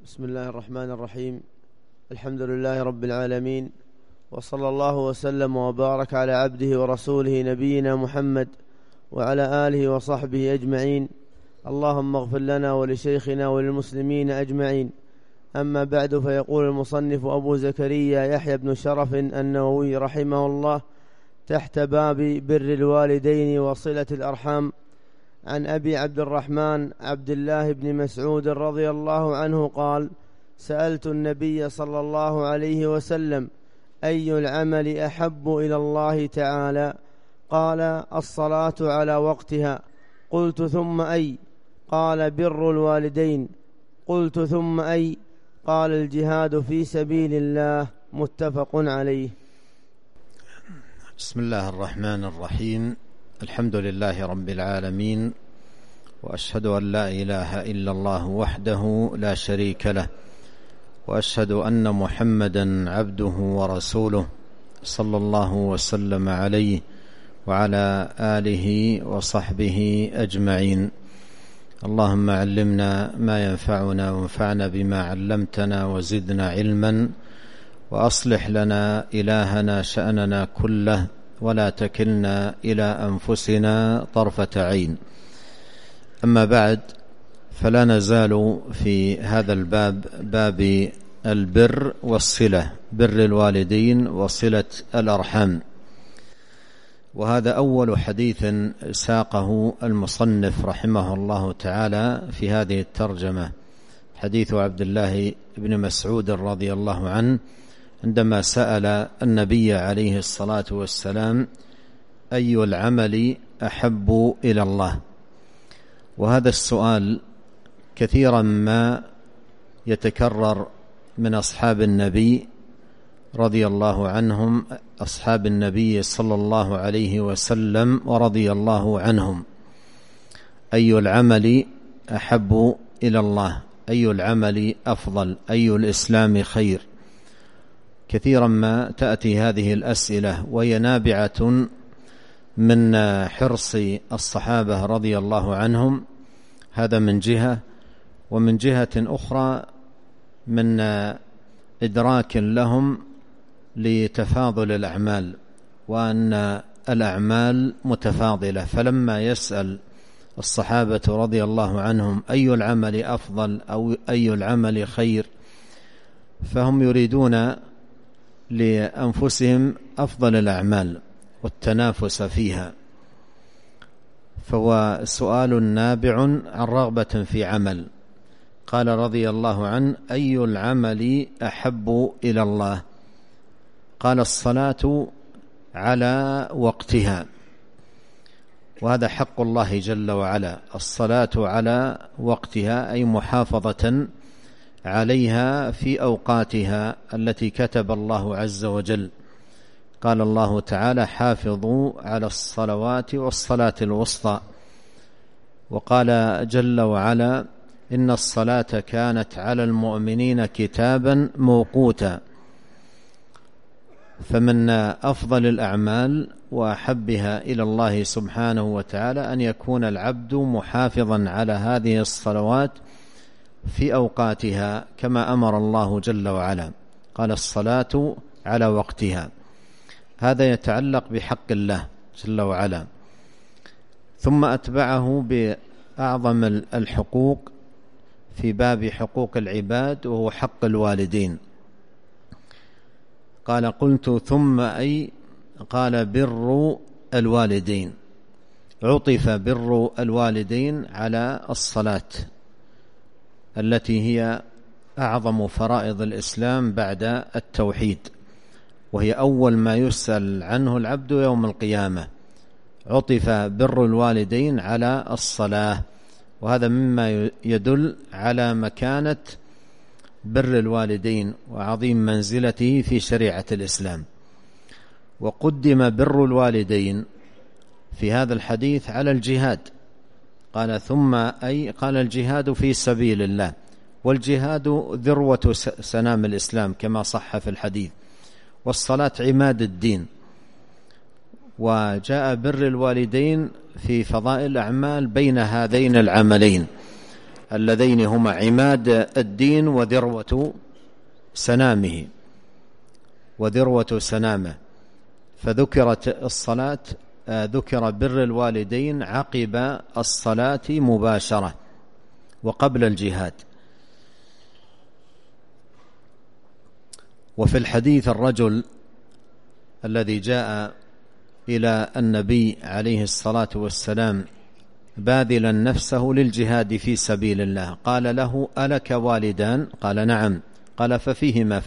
بسم الله الرحمن الرحيم. الحمد لله رب العالمين، وصلى الله وسلم وبارك على عبده ورسوله نبينا محمد وعلى آله وصحبه أجمعين. اللهم اغفر لنا ولشيخنا وللمسلمين أجمعين. أما بعد، فيقول المصنف أبو زكريا يحيى بن شرف النووي رحمه الله تحت باب بر الوالدين وصلة الأرحام: عن أبي عبد الرحمن عبد الله بن مسعود رضي الله عنه قال: سألت النبي صلى الله عليه وسلم: أي العمل أحب إلى الله تعالى؟ قال: الصلاة على وقتها. قلت: ثم أي؟ قال: بر الوالدين. قلت: ثم أي؟ قال: الجهاد في سبيل الله. متفق عليه. بسم الله الرحمن الرحيم. الحمد لله رب العالمين، وأشهد أن لا إله إلا الله وحده لا شريك له، وأشهد أن محمدا عبده ورسوله صلى الله وسلم عليه وعلى آله وصحبه أجمعين. اللهم علمنا ما ينفعنا وانفعنا بما علمتنا وزدنا علما، وأصلح لنا إلهنا شأننا كله، ولا تكلنا إلى أنفسنا طرفة عين. أما بعد، فلا نزال في هذا الباب، باب البر والصلة، بر الوالدين وصلة الأرحام. وهذا أول حديث ساقه المصنف رحمه الله تعالى في هذه الترجمة، حديث عبد الله بن مسعود رضي الله عنه عندما سأل النبي عليه الصلاة والسلام: أي العمل أحب إلى الله؟ وهذا السؤال كثيرا ما يتكرر من أصحاب النبي رضي الله عنهم، أصحاب النبي صلى الله عليه وسلم ورضي الله عنهم: أي العمل أحب إلى الله؟ أي العمل أفضل؟ أي الإسلام خير؟ كثيرا ما تأتي هذه الأسئلة، وهي نابعة من حرص الصحابة رضي الله عنهم، هذا من جهة، ومن جهة أخرى من إدراك لهم لتفاضل الأعمال، وأن الأعمال متفاضلة. فلما يسأل الصحابة رضي الله عنهم أي العمل أفضل أو أي العمل خير، فهم يريدون لأنفسهم أفضل الأعمال والتنافس فيها، فهو سؤال نابع عن رغبة في عمل. قال رضي الله عنه: أي العمل أحب إلى الله؟ قال: الصلاة على وقتها. وهذا حق الله جل وعلا، الصلاة على وقتها، أي محافظة عليها في أوقاتها التي كتب الله عز وجل. قال الله تعالى: حافظوا على الصلوات والصلاة الوسطى. وقال جل وعلا: إن الصلاة كانت على المؤمنين كتابا موقوتا. فمن أفضل الأعمال وأحبها إلى الله سبحانه وتعالى أن يكون العبد محافظا على هذه الصلوات في أوقاتها كما أمر الله جل وعلا. قال: الصلاة على وقتها. هذا يتعلق بحق الله جل وعلا. ثم أتبعه بأعظم الحقوق في باب حقوق العباد، وهو حق الوالدين. قال: قلت: ثم أي؟ قال: بر الوالدين. عطف بر الوالدين على الصلاة التي هي أعظم فرائض الإسلام بعد التوحيد، وهي أول ما يسأل عنه العبد يوم القيامة. عطف بر الوالدين على الصلاة، وهذا مما يدل على مكانة بر الوالدين وعظيم منزلته في شريعة الإسلام. وقدم بر الوالدين في هذا الحديث على الجهاد. قال: ثم أي؟ قال: الجهاد في سبيل الله. والجهاد ذروة سنام الإسلام كما صح في الحديث، والصلاة عماد الدين. وجاء بر الوالدين في فضائل الأعمال بين هذين العملين. اللذين هما عماد الدين وذروة سنامه. فذكرت الصلاة، ذكر بر الوالدين عقب الصلاة مباشرة وقبل الجهاد. وفي الحديث الرجل الذي جاء إلى النبي عليه الصلاة والسلام باذلا نفسه للجهاد في سبيل الله، قال له: ألك والدان؟ قال: نعم. قال: ففيهما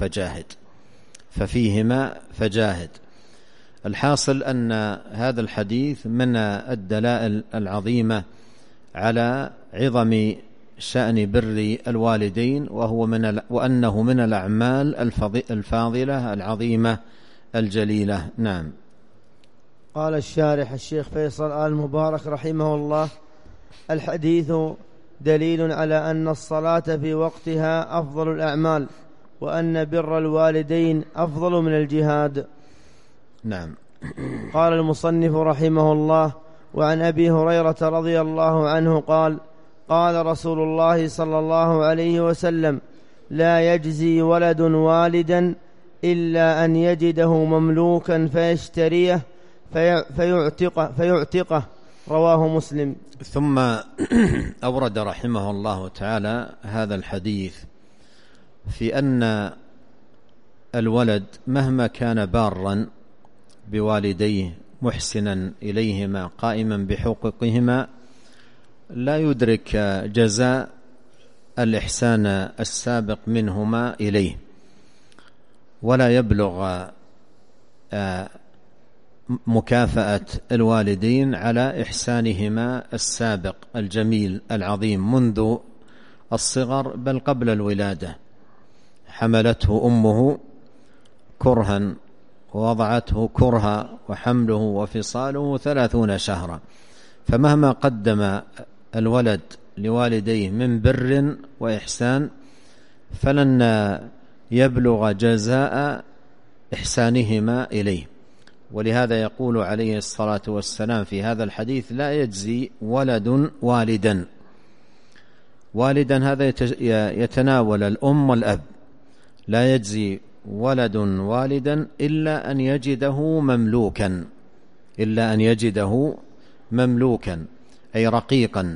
فجاهد. الحاصل أن هذا الحديث من الدلائل العظيمة على عظم شأن بر الوالدين، وأنه من الأعمال الفاضلة العظيمة الجليلة. نعم. قال الشارح الشيخ فيصل آل مبارك رحمه الله: الحديث دليل على أن الصلاة في وقتها أفضل الأعمال، وأن بر الوالدين أفضل من الجهاد. نعم. قال المصنف رحمه الله: وعن أبي هريرة رضي الله عنه قال: قال رسول الله صلى الله عليه وسلم: لا يجزي ولد والدا إلا أن يجده مملوكا فيشتريه فيعتقه. رواه مسلم. ثم أورد رحمه الله تعالى هذا الحديث في أن الولد مهما كان بارا بوالديه محسنا إليهما قائما بحقوقهما لا يدرك جزاء الإحسان السابق منهما إليه، ولا يبلغ مكافأة الوالدين على إحسانهما السابق الجميل العظيم منذ الصغر بل قبل الولادة. حملته أمه كرها ووضعته كرها وحمله وفصاله 30 شهرا. فمهما قدم الولد لوالديه من بر وإحسان فلن يبلغ جزاء إحسانهما إليه. ولهذا يقول عليه الصلاة والسلام في هذا الحديث: لا يجزي ولد والدا، هذا يتناول الأم والأب. لا يجزي ولد والدا إلا أن يجده مملوكا أي رقيقا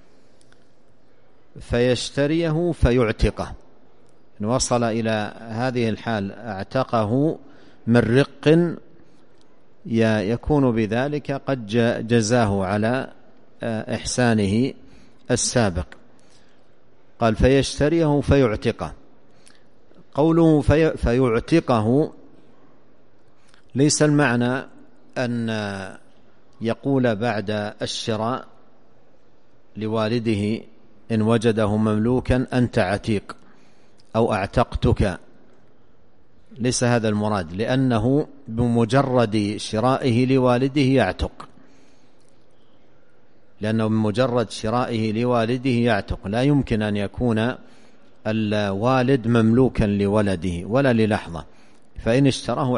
فيشتريه فيعتقه. إن وصل إلى هذه الحال اعتقه من رق يكون بذلك قد جزاه على إحسانه السابق. قال: فيشتريه فيعتقه. قوله فيعتقه ليس المعنى أن يقول بعد الشراء لوالده إن وجده مملوكا: أنت عتيق أو أعتقتك. ليس هذا المراد، لأنه بمجرد شرائه لوالده يعتق، لا يمكن أن يكون الوالد مملوكا لولده ولا للحظة، فإن اشتراه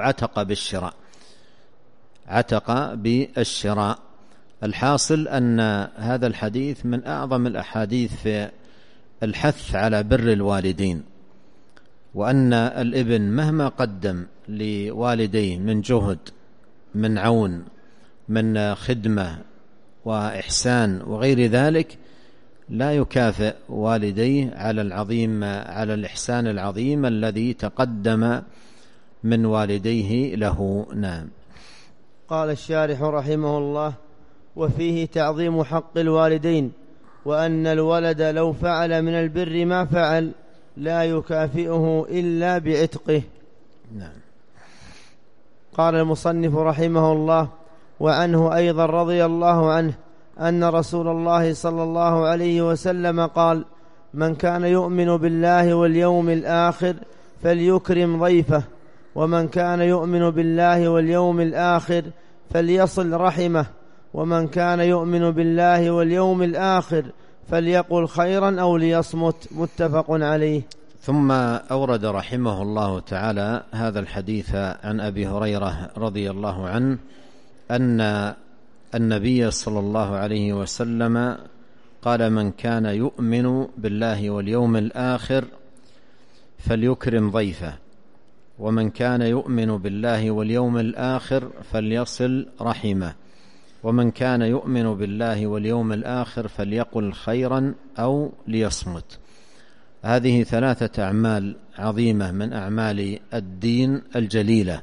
عتق بالشراء. الحاصل أن هذا الحديث من أعظم الأحاديث في الحث على بر الوالدين، وأن الابن مهما قدم لوالديه من جهد، من عون، من خدمة وإحسان وغير ذلك، لا يكافئ والديه على الإحسان العظيم الذي تقدم من والديه له. نعم. قال الشارح رحمه الله: وفيه تعظيم حق الوالدين، وأن الولد لو فعل من البر ما فعل لا يكافئه إلا بعتقه. نعم. قال المصنف رحمه الله: وعنه أيضا رضي الله عنه أن رسول الله صلى الله عليه وسلم قال: من كان يؤمن بالله واليوم الآخر فليكرم ضيفه، ومن كان يؤمن بالله واليوم الآخر فليصل رحمه، ومن كان يؤمن بالله واليوم الآخر فليقل خيرا أو ليصمت. متفق عليه. ثم أورد رحمه الله تعالى هذا الحديث عن أبي هريرة رضي الله عنه أن النبي صلى الله عليه وسلم قال: من كان يؤمن بالله واليوم الآخر فليكرم ضيفه، ومن كان يؤمن بالله واليوم الآخر فليصل رحمه، ومن كان يؤمن بالله واليوم الآخر فليقل خيرا أو ليصمت. هذه 3 أعمال عظيمة من أعمال الدين الجليلة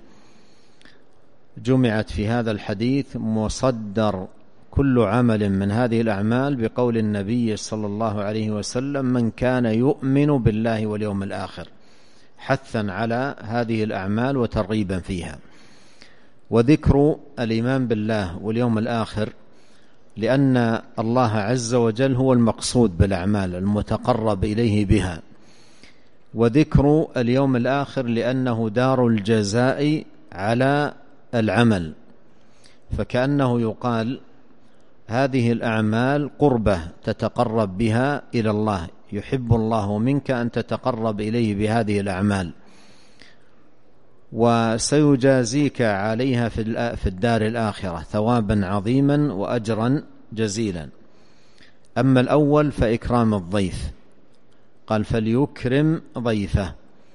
جمعت في هذا الحديث، مصدر كل عمل من هذه الأعمال بقول النبي صلى الله عليه وسلم: من كان يؤمن بالله واليوم الآخر، حثا على هذه الأعمال وترغيبا فيها. وذكر الإيمان بالله واليوم الآخر لأن الله عز وجل هو المقصود بالأعمال المتقرب إليه بها، وذكر اليوم الآخر لأنه دار الجزاء على العمل، فكأنه يقال: هذه الأعمال قربة تتقرب بها إلى الله، يحب الله منك أن تتقرب إليه بهذه الأعمال، وسيجازيك عليها في الدار الآخرة ثوابا عظيما وأجرا جزيلا. أما الأول فإكرام الضيف، قال: فليكرم ضيفه.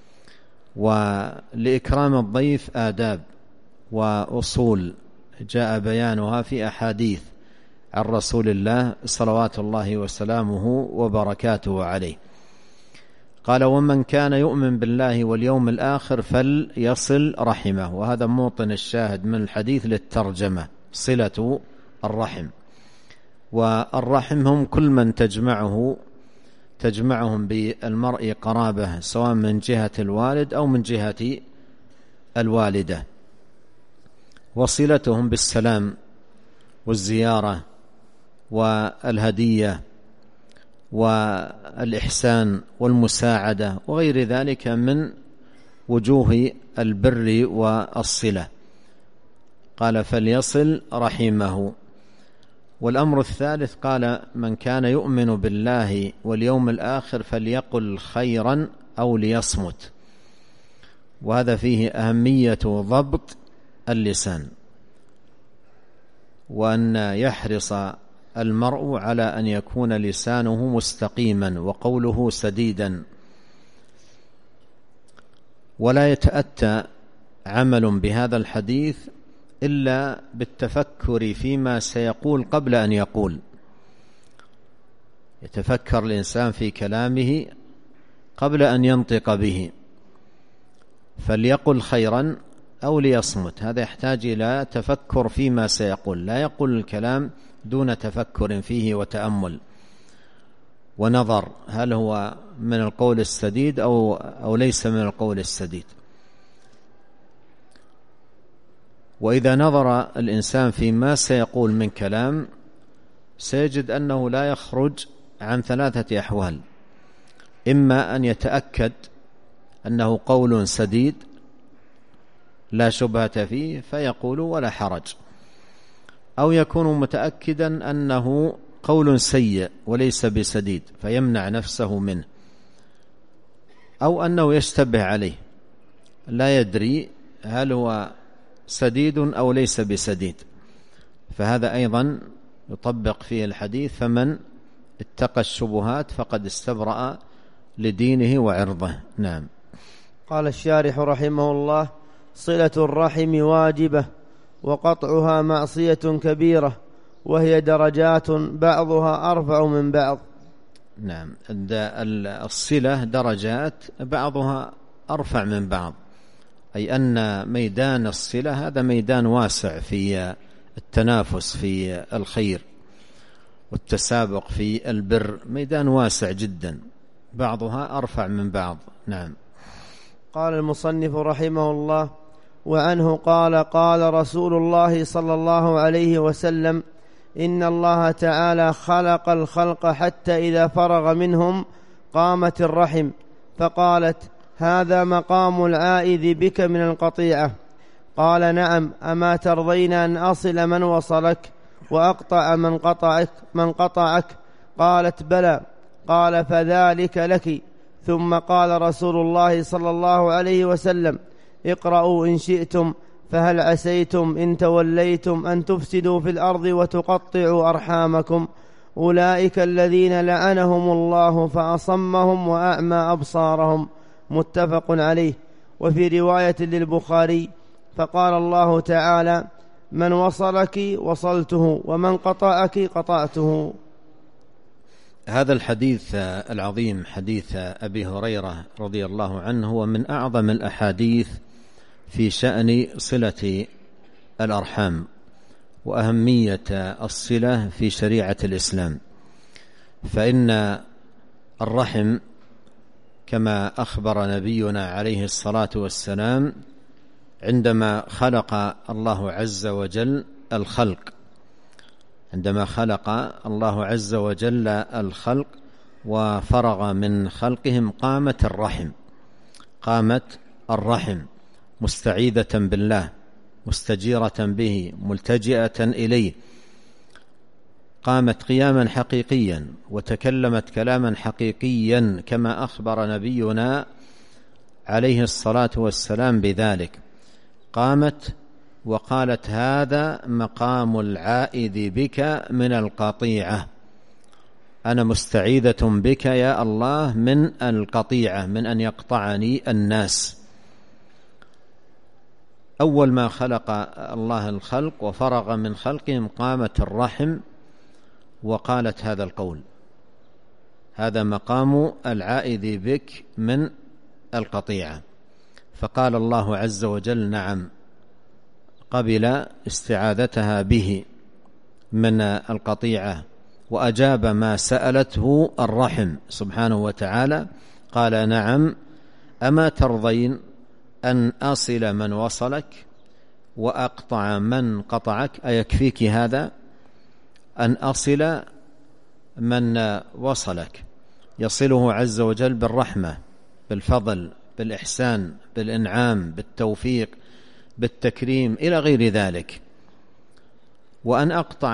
ولإكرام الضيف آداب وأصول جاء بيانها في أحاديث عن رسول الله صلوات الله وسلامه وبركاته عليه. قال: ومن كان يؤمن بالله واليوم الآخر فليصل رحمه. وهذا موطن الشاهد من الحديث للترجمة، صلة الرحم. والرحم هم كل من تجمعهم بالمرء قرابة، سواء من جهة الوالد أو من جهة الوالدة، وصلتهم بالسلام والزيارة والهدية والإحسان والمساعدة وغير ذلك من وجوه البر والصلة. قال: فليصل رحمه. والأمر الثالث قال: من كان يؤمن بالله واليوم الآخر فليقل خيرا أو ليصمت. وهذا فيه أهمية ضبط اللسان، وأن يحرص المرء على أن يكون لسانه مستقيما وقوله سديدا، ولا يتأتى عمل بهذا الحديث إلا بالتفكر فيما سيقول قبل أن يقول. يتفكر الإنسان في كلامه قبل أن ينطق به، فليقل خيرا أو ليصمت. هذا يحتاج إلى تفكر فيما سيقول، لا يقول الكلام دون تفكر فيه وتأمل ونظر هل هو من القول السديد أو ليس من القول السديد. وإذا نظر الإنسان فيما سيقول من كلام سيجد أنه لا يخرج عن 3 أحوال: إما أن يتأكد أنه قول سديد لا شبهة فيه فيقول ولا حرج، أو يكون متأكدا أنه قول سيء وليس بسديد فيمنع نفسه منه، أو أنه يشتبه عليه لا يدري هل هو سديد أو ليس بسديد، فهذا أيضا يطبق فيه الحديث: فمن اتقى الشبهات فقد استبرأ لدينه وعرضه. نعم. قال الشارح رحمه الله: صلة الرحم واجبة، وقطعها معصية كبيرة، وهي درجات بعضها أرفع من بعض. نعم، الصلة درجات بعضها أرفع من بعض، أي أن ميدان الصلة هذا ميدان واسع في التنافس في الخير والتسابق في البر، ميدان واسع جدا، بعضها أرفع من بعض. نعم. قال المصنف رحمه الله: وعنه قال: قال رسول الله صلى الله عليه وسلم: إن الله تعالى خلق الخلق حتى إذا فرغ منهم قامت الرحم فقالت: هذا مقام العائذ بك من القطيعة. قال: نعم، أما ترضين أن أصل من وصلك وأقطع من قطعك؟ قالت: بلى. قال: فذلك لك. ثم قال رسول الله صلى الله عليه وسلم: اقرأوا إن شئتم، فهل عسيتم إن توليتم أن تفسدوا في الأرض وتقطعوا أرحامكم؟ أولئك الذين لعنهم الله فأصمهم وأعمى أبصارهم. متفق عليه. وفي رواية للبخاري: فقال الله تعالى: من وصلك وصلته ومن قطعك قطعته. هذا الحديث العظيم حديث أبي هريرة رضي الله عنه هو من أعظم الأحاديث في شأن صلة الأرحام وأهمية الصلة في شريعة الإسلام. فإن الرحم كما أخبر نبينا عليه الصلاة والسلام عندما خلق الله عز وجل الخلق، عندما خلق الله عز وجل الخلق وفرغ من خلقهم قامت الرحم مستعيذة بالله، مستجيرة به، ملتجئة إليه، قامت قياما حقيقيا وتكلمت كلاما حقيقيا كما أخبر نبينا عليه الصلاة والسلام بذلك. قامت وقالت: هذا مقام العائذ بك من القطيعة، أنا مستعيذة بك يا الله من القطيعة، من أن يقطعني الناس. أول ما خلق الله الخلق وفرغ من خلقهم قامت الرحم وقالت هذا القول: هذا مقام العائذ بك من القطيعة. فقال الله عز وجل: نعم، قبل استعاذتها به من القطيعة وأجاب ما سألته الرحم سبحانه وتعالى. قال: نعم، أما ترضين أن أصل من وصلك وأقطع من قطعك؟ أيكفيك هذا أن أصل من وصلك؟ يصله عز وجل بالرحمة، بالفضل، بالإحسان، بالإنعام، بالتوفيق، بالتكريم إلى غير ذلك. وأن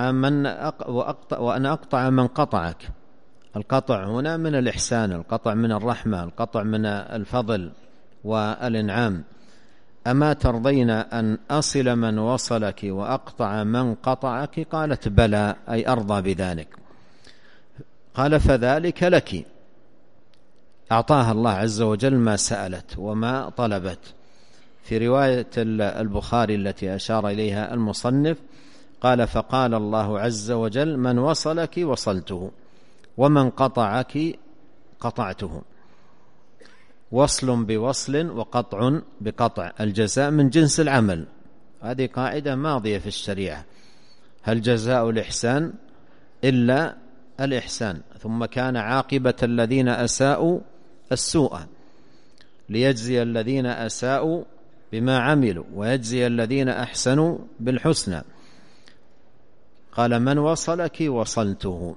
أقطع من قطعك. القطع هنا من الإحسان، القطع من الرحمة، القطع من الفضل والإنعام. أما ترضين أن أصل من وصلك وأقطع من قطعك؟ قالت: بلى، أي أرضى بذلك. قال: فذلك لك. أعطاها الله عز وجل ما سألت وما طلبت. في رواية البخاري التي أشار إليها المصنف قال: فقال الله عز وجل: من وصلك وصلته ومن قطعك قطعته. وصل بوصل وقطع بقطع، الجزاء من جنس العمل. هذه قاعدة ماضية في الشريعة: هل جزاء الإحسان إلا الإحسان؟ ثم كان عاقبة الذين أساءوا السوء ليجزي الذين أساءوا بما عملوا ويجزي الذين أحسنوا بالحسنى. قال: من وصلك وصلته.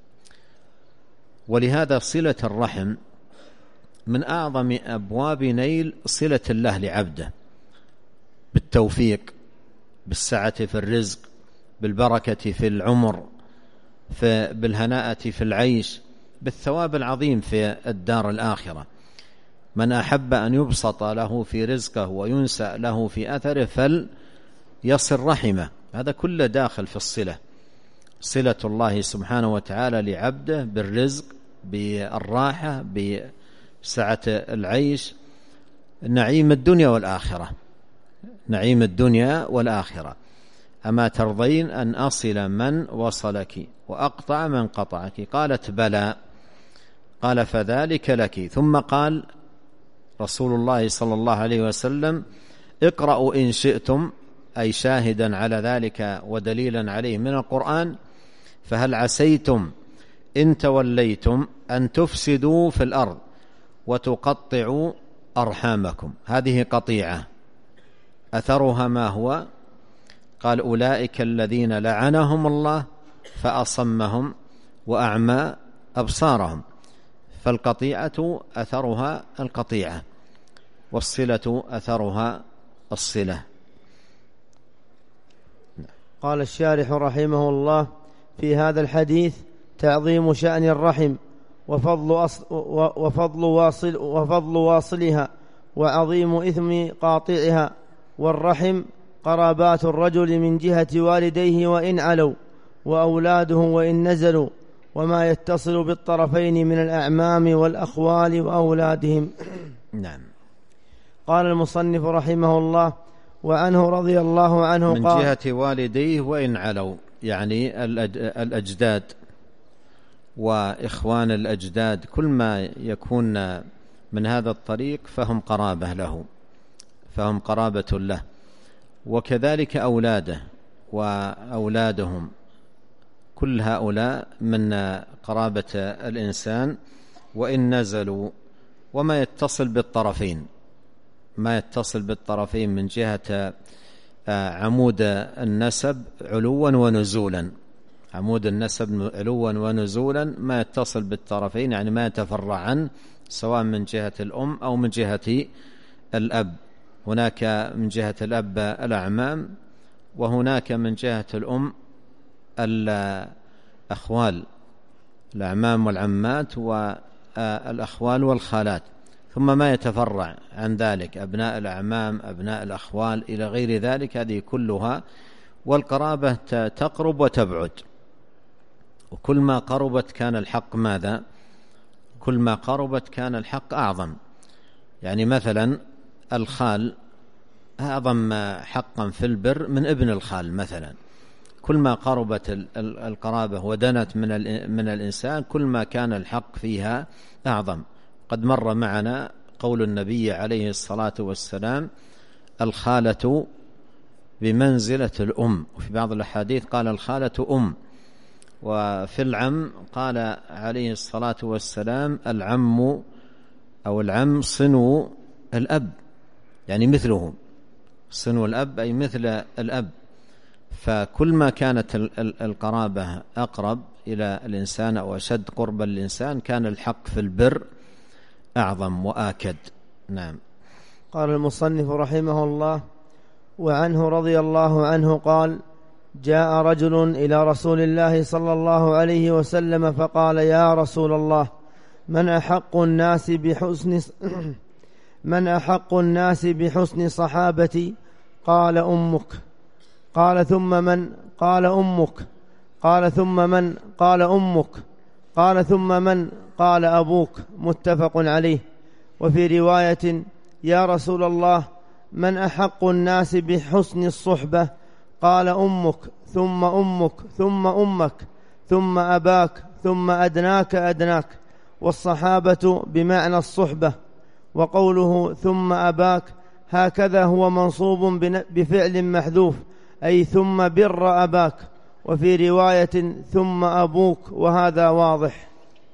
ولهذا صلة الرحم من أعظم أبواب نيل صلة الله لعبده، بالتوفيق، بالسعة في الرزق، بالبركة في العمر، بالهناءة في العيش، بالثواب العظيم في الدار الآخرة. من أحب أن يبسط له في رزقه وينسأ له في أثره فليصل رحمه. هذا كله داخل في الصلة، صلة الله سبحانه وتعالى لعبده بالرزق، بالراحة، بسعة العيش، نعيم الدنيا والآخرة، نعيم الدنيا والآخرة. أما ترضين أن أصل من وصلك وأقطع من قطعك؟ قالت: بلى. قال: فذلك لك. ثم قال رسول الله صلى الله عليه وسلم: اقرأوا إن شئتم، أي شاهدا على ذلك ودليلا عليه من القرآن: فهل عسيتم إن توليتم أن تفسدوا في الأرض وتقطعوا أرحامكم. هذه قطيعة، أثرها ما هو؟ قال: أولئك الذين لعنهم الله فأصمهم وأعمى أبصارهم. فالقطيعة أثرها القطيعة، والصلة أثرها الصلة. قال الشارح رحمه الله: في هذا الحديث تعظيم شأن الرحم وفضل واصلها وعظيم إثم قاطعها. والرحم قرابات الرجل من جهة والديه وإن علوا، وأولاده وإن نزلوا، وما يتصل بالطرفين من الأعمام والأخوال وأولادهم. نعم. قال المصنف رحمه الله: وعنه رضي الله عنه من قال: جهة والديه وإن علوا، يعني الأجداد وإخوان الأجداد، كل ما يكون من هذا الطريق فهم قرابة له، فهم قرابة له. وكذلك أولاده وأولادهم، كل هؤلاء من قرابة الإنسان وإن نزلوا. وما يتصل بالطرفين، ما يتصل بالطرفين من جهة عمود النسب علوا ونزولا، عمود النسب علوا ونزولا، ما يتصل بالطرفين يعني ما يتفرع عنه، سواء من جهة الأم أو من جهة الأب. هناك من جهة الأب الأعمام، وهناك من جهة الأم الأخوال، الأعمام والعمات والأخوال والخالات، ثم ما يتفرع عن ذلك، أبناء الأعمام، أبناء الأخوال، إلى غير ذلك. هذه كلها. والقرابة تقرب وتبعد، وكل ما قربت كان الحق ماذا؟ كل ما قربت كان الحق أعظم. يعني مثلا الخال أعظم حقا في البر من ابن الخال مثلا. كل ما قربت القرابة ودنت من الإنسان كل ما كان الحق فيها أعظم. قد مر معنا قول النبي عليه الصلاة والسلام: الخالة بمنزلة الأم. وفي بعض الأحاديث قال الخالة أم. وفي العم قال عليه الصلاة والسلام: العم أو العم صنو الأب، يعني مثله، صنو الأب أي مثل الأب. فكل ما كانت القرابة أقرب إلى الإنسان أو أشد قربا للإنسان كان الحق في البر أعظم وآكد. نعم. قال المصنف رحمه الله: وعنه رضي الله عنه قال: جاء رجل إلى رسول الله صلى الله عليه وسلم فقال: يا رسول الله، من أحق الناس بحسن صحابتي؟ قال: أمك. قال: ثم من؟ قال: أمك. قال: ثم من؟ قال: أمك. قال: ثم من؟ قال: أبوك. متفق عليه. وفي رواية: يا رسول الله، من أحق الناس بحسن الصحبة؟ قال: أمك، ثم أمك، ثم أمك، ثم أباك، ثم أدناك أدناك. والصحابة بمعنى الصحبة. وقوله ثم أباك هكذا هو منصوب بفعل محذوف، أي ثم بر أباك. وفي رواية ثم أبوك، وهذا واضح.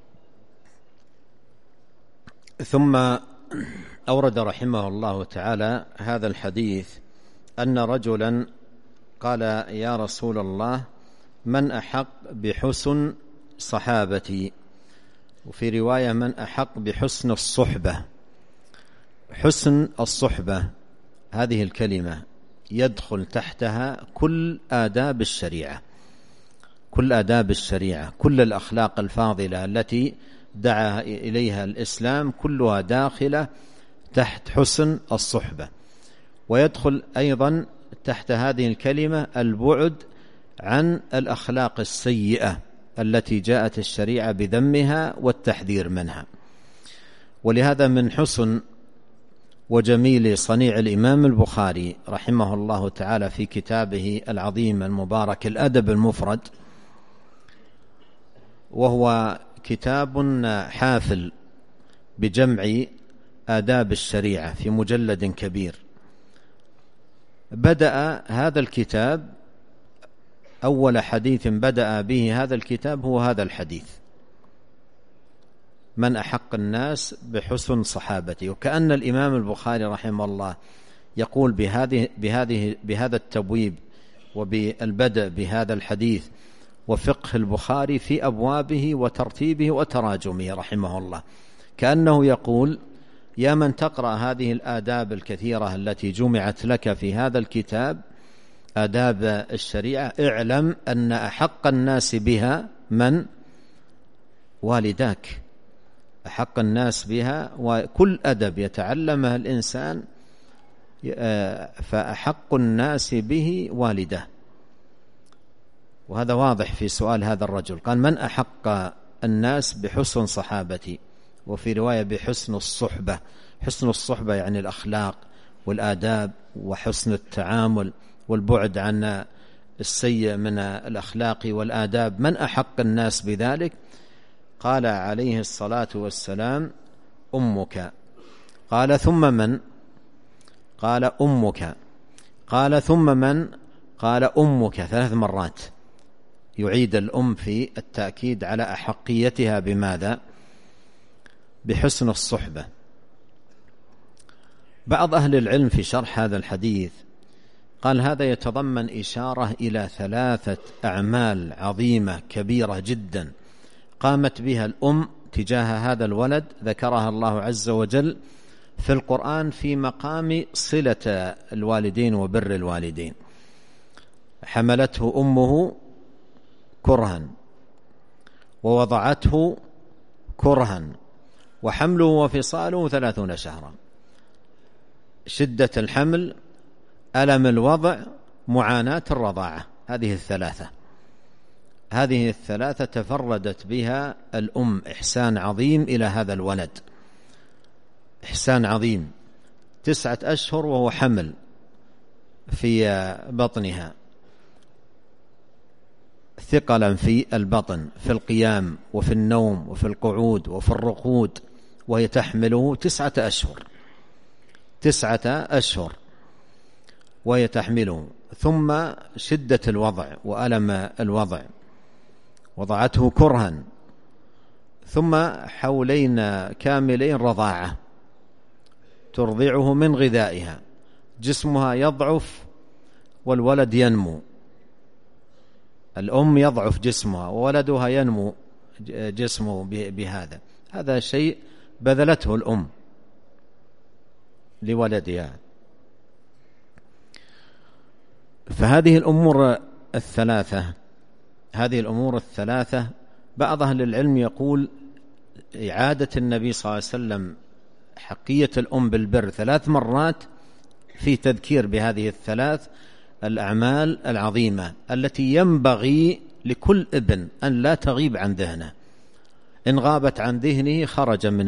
ثم أورد رحمه الله تعالى هذا الحديث أن رجلا قال: يا رسول الله، من أحق بحسن صحابتي؟ وفي رواية: من أحق بحسن الصحبة. حسن الصحبة هذه الكلمة يدخل تحتها كل آداب الشريعة، كل آداب الشريعة، كل الأخلاق الفاضلة التي دعا إليها الإسلام كلها داخلة تحت حسن الصحبة. ويدخل أيضا تحت هذه الكلمة البعد عن الأخلاق السيئة التي جاءت الشريعة بذمها والتحذير منها. ولهذا من حسن وجميل صنيع الإمام البخاري رحمه الله تعالى في كتابه العظيم المبارك الأدب المفرد، وهو كتاب حافل بجمع آداب الشريعة في مجلد كبير. بدأ هذا الكتاب، أول حديث بدأ به هذا الكتاب هو هذا الحديث: من أحق الناس بحسن صحابتي. وكأن الإمام البخاري رحمه الله يقول بهذا التبويب وبالبدء بهذا الحديث وفقه البخاري في أبوابه وترتيبه وتراجمه رحمه الله، كأنه يقول: يا من تقرأ هذه الآداب الكثيرة التي جمعت لك في هذا الكتاب، آداب الشريعة، اعلم أن أحق الناس بها من؟ والداك. أحق الناس بها، وكل أدب يتعلمها الإنسان فأحق الناس به والده. وهذا واضح في سؤال هذا الرجل. قال: من أحق الناس بحسن صحابتي؟ وفي رواية بحسن الصحبة. حسن الصحبة يعني الأخلاق والآداب وحسن التعامل والبعد عن السيء من الأخلاق والآداب. من أحق الناس بذلك؟ قال عليه الصلاة والسلام: أمك. قال: ثم من؟ قال: أمك. قال: ثم من؟ قال: أمك. 3 مرات يعيد الأم في التأكيد على أحقيتها. بماذا؟ بحسن الصحبة. بعض أهل العلم في شرح هذا الحديث قال: هذا يتضمن إشارة إلى 3 أعمال عظيمة كبيرة جدا قامت بها الأم تجاه هذا الولد، ذكرها الله عز وجل في القرآن في مقام صلة الوالدين وبر الوالدين. حملته أمه كرها ووضعته كرها وحمله وفصاله 30 شهرا. شدة الحمل، ألم الوضع، معاناة الرضاعة، هذه الثلاثة تفردت بها الأم إحسان عظيم إلى هذا الولد، إحسان عظيم. 9 أشهر وهو حمل في بطنها، ثقلا في البطن، في القيام وفي النوم وفي القعود وفي الرقود، وهي تحمله 9 أشهر وهي تحمله. ثم شدة الوضع وألم الوضع، وضعته كرها، ثم حولين كاملين رضاعة ترضعه من غذائها، جسمها يضعف والولد ينمو. الأم يضعف جسمها وولدها ينمو جسمه بهذا. هذا شيء بذلته الأم لولدها. فهذه الأمور الثلاثة بعض أهل العلم يقول إعادة النبي صلى الله عليه وسلم حقية الأم بالبر 3 مرات في تذكير بهذه ال3 الأعمال العظيمة التي ينبغي لكل ابن أن لا تغيب عن ذهنه. إن غابت عن ذهنه خرج من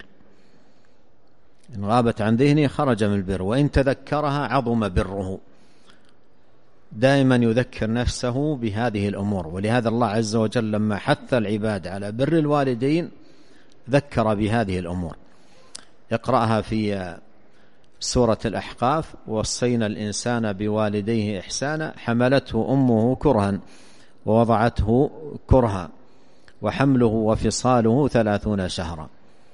البر، وإن تذكرها عظم بره. دائما يذكر نفسه بهذه الأمور. ولهذا الله عز وجل لما حث العباد على بر الوالدين ذكر بهذه الأمور. يقرأها في سورة الأحقاف: ووصينا الإنسان بوالديه إحسانا حملته أمه كرها ووضعته كرها وحمله وفصاله 30 شهرا.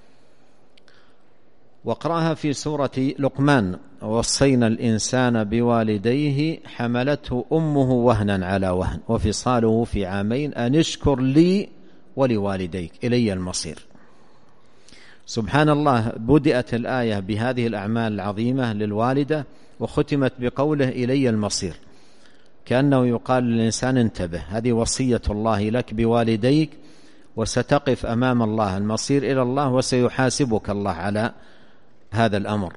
وقرأها في سورة لقمان: ووصينا الإنسان بوالديه حملته أمه وهنا على وهن وفصاله في 2 عام أن اشكر لي ولوالديك إلي المصير. سبحان الله، بدأت الآية بهذه الأعمال العظيمة للوالدة وختمت بقوله إلي المصير، كأنه يقال للإنسان: انتبه، هذه وصية الله لك بوالديك، وستقف أمام الله، المصير إلى الله، وسيحاسبك الله على هذا الأمر.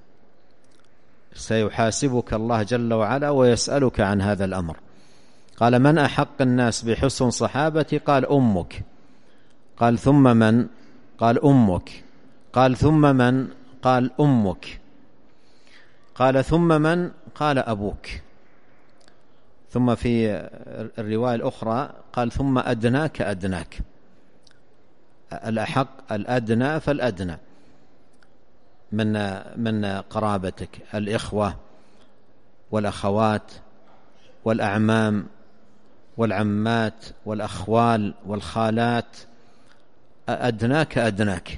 سيحاسبك الله جل وعلا ويسألك عن هذا الأمر. قال: من أحق الناس بحسن صحابتي؟ قال: أمك. قال: ثم من؟ قال: أمك. قال: ثم من؟ قال: أمك. قال: ثم من؟ قال: أبوك. ثم في الرواية الأخرى قال: ثم أدناك أدناك. الأحق الأدنى فالأدنى من قرابتك، الإخوة والأخوات والأعمام والعمات والأخوال والخالات، أدناك أدناك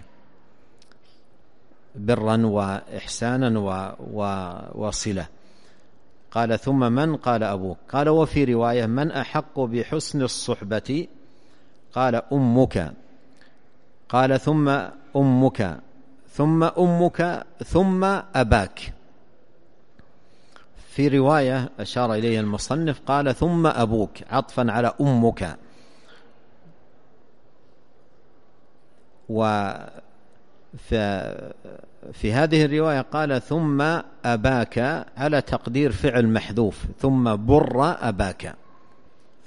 برا وإحسانا وصلة. قال: ثم من؟ قال: أبوك. قال: وفي رواية: من أحق بحسن الصحبة؟ قال: أمك. قال: ثم أمك، ثم أمك، ثم أباك. في رواية أشار إليه المصنف قال: ثم أبوك، عطفا على أمك. وفي هذه الرواية قال: ثم أباك على تقدير فعل محذوف، ثم بر أباك،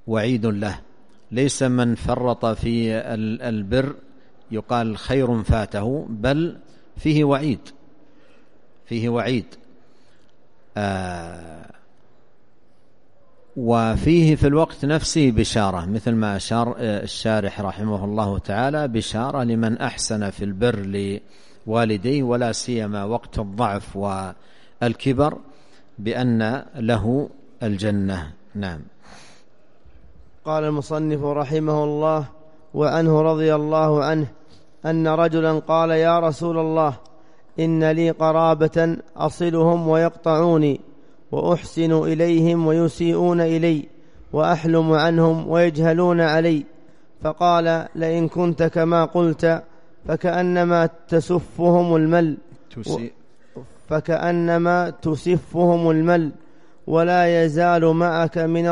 وعيد له، ليس من فرط في البر يقال خير فاته، بل فيه وعيد، فيه وعيد. وفيه في الوقت نفسه بشارة، مثل ما أشار الشارح رحمه الله تعالى، بشارة لمن أحسن في البر لوالديه، ولا سيما وقت الضعف والكبر، بأن له الجنة. نعم. قال المصنف رحمه الله: وعنه رضي الله عنه أن رجلا قال: يا رسول الله، إن لي قرابة أصلهم ويقطعوني، وأحسن إليهم ويسيئون إلي، وأحلم عنهم ويجهلون علي. فقال: لئن كنت كما قلت فكأنما تسفهم المل، ولا يزال معك من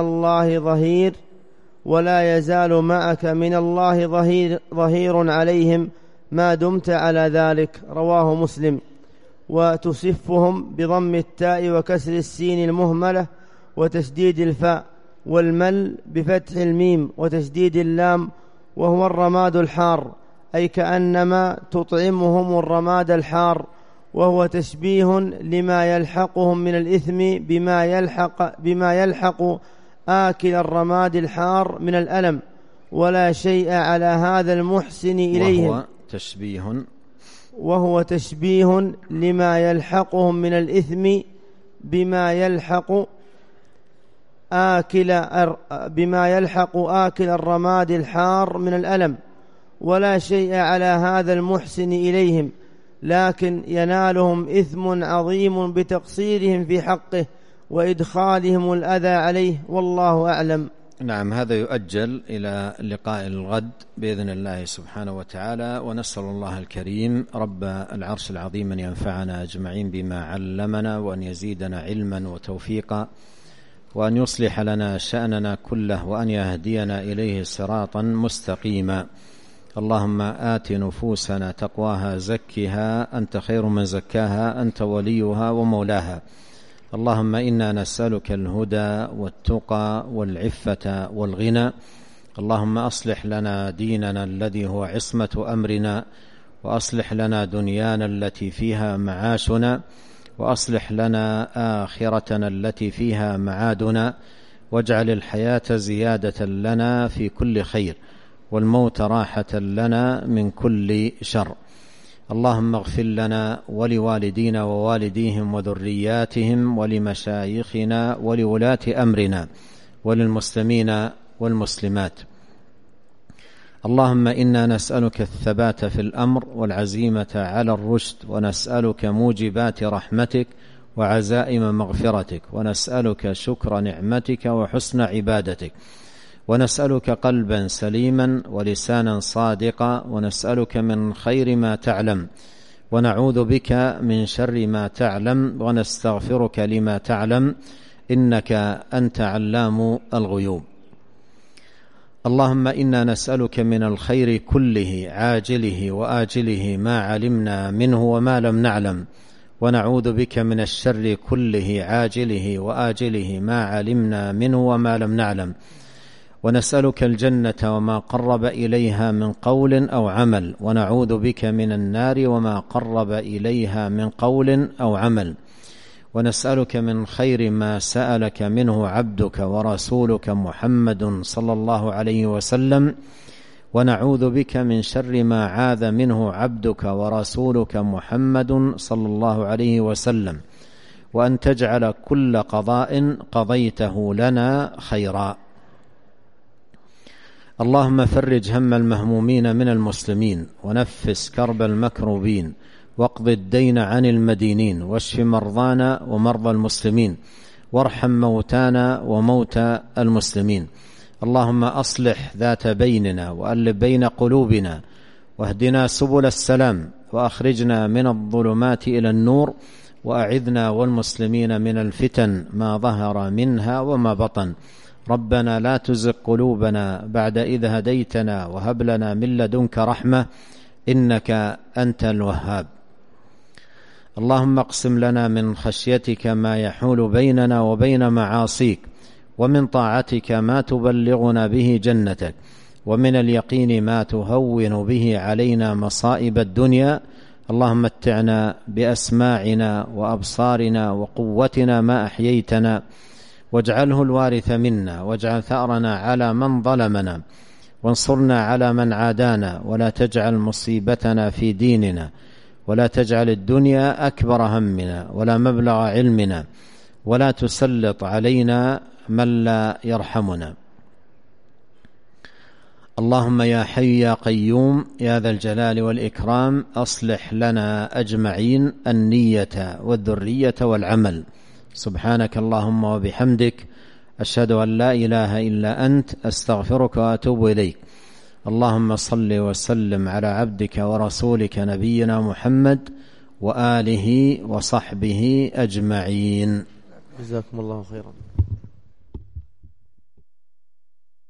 الله ظهير عليهم ما دمت على ذلك. رواه مسلم. وتسفهم بضم التاء وكسر السين المهملة وتشديد الفاء، والمل بفتح الميم وتشديد اللام، وهو الرماد الحار، أي كأنما تطعمهم الرماد الحار، وهو تشبيه لما يلحقهم من الإثم بما يلحق آكل الرماد الحار من الألم، ولا شيء على هذا المحسن إليهم. وهو تشبيه لما يلحقهم من الإثم بما يلحق آكل الرماد الحار من الألم، ولا شيء على هذا المحسن إليهم، لكن ينالهم إثم عظيم بتقصيرهم في حقه وإدخالهم الأذى عليه، والله أعلم. نعم. هذا يؤجل إلى لقاء الغد بإذن الله سبحانه وتعالى، ونسأل الله الكريم رب العرش العظيم أن ينفعنا أجمعين بما علمنا، وأن يزيدنا علما وتوفيقا، وأن يصلح لنا شأننا كله، وأن يهدينا إليه صراطا مستقيما. اللهم آت نفوسنا تقواها، زكها أنت خير من زكاها، أنت وليها ومولاها. اللهم إنا نسألك الهدى والتقى والعفة والغنى. اللهم أصلح لنا ديننا الذي هو عصمة أمرنا، وأصلح لنا دنيانا التي فيها معاشنا، وأصلح لنا آخرتنا التي فيها معادنا، واجعل الحياة زيادة لنا في كل خير، والموت راحة لنا من كل شر. اللهم اغفر لنا ولوالدينا ووالديهم وذرياتهم ولمشايخنا ولولاة أمرنا وللمسلمين والمسلمات. اللهم إنا نسألك الثبات في الأمر والعزيمة على الرشد، ونسألك موجبات رحمتك وعزائم مغفرتك، ونسألك شكر نعمتك وحسن عبادتك، ونسألك قلبا سليما ولسانا صادقا، ونسألك من خير ما تعلم، ونعوذ بك من شر ما تعلم، ونستغفرك لما تعلم، إنك أنت علام الغيوب. اللهم إنا نسألك من الخير كله عاجله وآجله ما علمنا منه وما لم نعلم، ونعوذ بك من الشر كله عاجله وآجله ما علمنا منه وما لم نعلم، ونسألك الجنة وما قرب إليها من قول أو عمل، ونعوذ بك من النار وما قرب إليها من قول أو عمل، ونسألك من خير ما سألك منه عبدك ورسولك محمد صلى الله عليه وسلم، ونعوذ بك من شر ما عاذ منه عبدك ورسولك محمد صلى الله عليه وسلم، وأن تجعل كل قضاء قضيته لنا خيرا. اللهم فرج هم المهمومين من المسلمين، ونفس كرب المكروبين، واقض الدين عن المدينين، واشف مرضانا ومرضى المسلمين، وارحم موتانا وموتى المسلمين. اللهم أصلح ذات بيننا، وألف بين قلوبنا، واهدنا سبل السلام، وأخرجنا من الظلمات إلى النور، وأعذنا والمسلمين من الفتن ما ظهر منها وما بطن. ربنا لا تزغ قلوبنا بعد إذ هديتنا، وهب لنا من لدنك رحمة إنك أنت الوهاب. اللهم اقسم لنا من خشيتك ما يحول بيننا وبين معاصيك، ومن طاعتك ما تبلغنا به جنتك، ومن اليقين ما تهون به علينا مصائب الدنيا. اللهم متعنا بأسماعنا وأبصارنا وقوتنا ما أحييتنا، واجعله الوارث منا، واجعل ثأرنا على من ظلمنا، وانصرنا على من عادانا، ولا تجعل مصيبتنا في ديننا، ولا تجعل الدنيا أكبر همنا ولا مبلغ علمنا، ولا تسلط علينا من لا يرحمنا. اللهم يا حي يا قيوم يا ذا الجلال والإكرام، أصلح لنا أجمعين النية والذرية والعمل. سبحانك اللهم وبحمدك، أشهد أن لا إله إلا أنت، أستغفرك وأتوب إليك. اللهم صل وسلم على عبدك ورسولك نبينا محمد وآله وصحبه أجمعين. جزاكم الله خيرا.